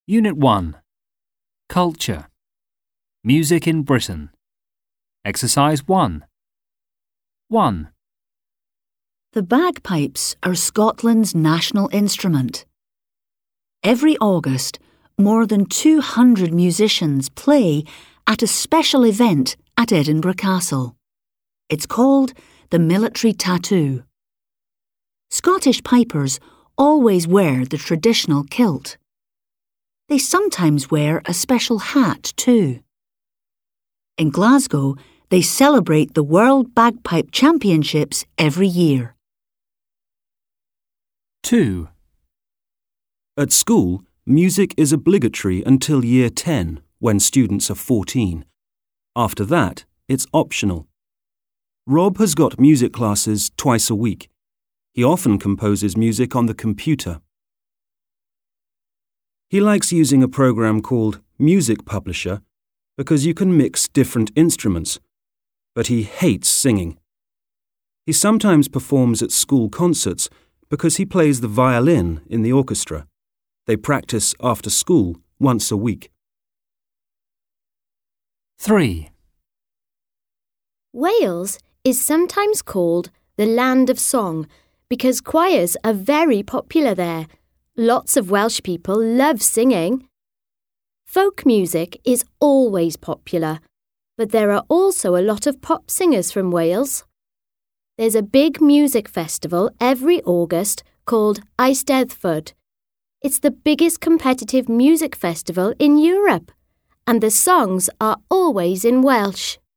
Unit 1. Culture. Music in Britain. Exercise 1. 1. The bagpipes are Scotland's national instrument. Every August, more than 200 musicians play at a special event at Edinburgh Castle. It's called the Military Tattoo. Scottish pipers always wear the traditional kilt. They sometimes wear a special hat too. In Glasgow, they celebrate the World Bagpipe Championships every year. 2. At school, music is obligatory until Year 10, when students are 14. After that, it's optional. Rob has got music classes twice a week. He often composes music on the computer. He likes using a program called Music Publisher because you can mix different instruments, but he hates singing. He sometimes performs at school concerts because he plays the violin in the orchestra. They practice after school once a week. 3. Wales is sometimes called the land of song because choirs are very popular there. Lots of Welsh people love singing. Folk music is always popular, but there are also a lot of pop singers from Wales. There's a big music festival every August called Eisteddfod. It's the biggest competitive music festival in Europe, and the songs are always in Welsh.